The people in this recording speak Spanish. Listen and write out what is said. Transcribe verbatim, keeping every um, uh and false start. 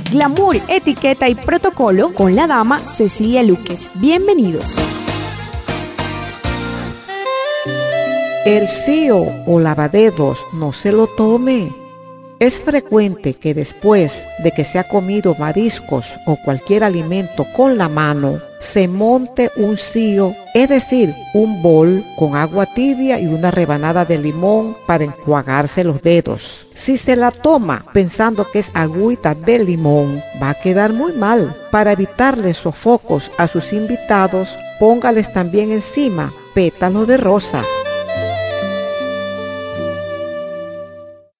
Glamour, etiqueta y protocolo con la dama Cecilia Luques. Bienvenidos. El cío o lavadedos no se lo tome. Es frecuente que después de que se ha comido mariscos o cualquier alimento con la mano, se monte un cío, es decir, un bol con agua tibia y una rebanada de limón para enjuagarse los dedos. Si se la toma pensando que es agüita de limón, va a quedar muy mal. Para evitarle sofocos a sus invitados, póngales también encima pétalos de rosa.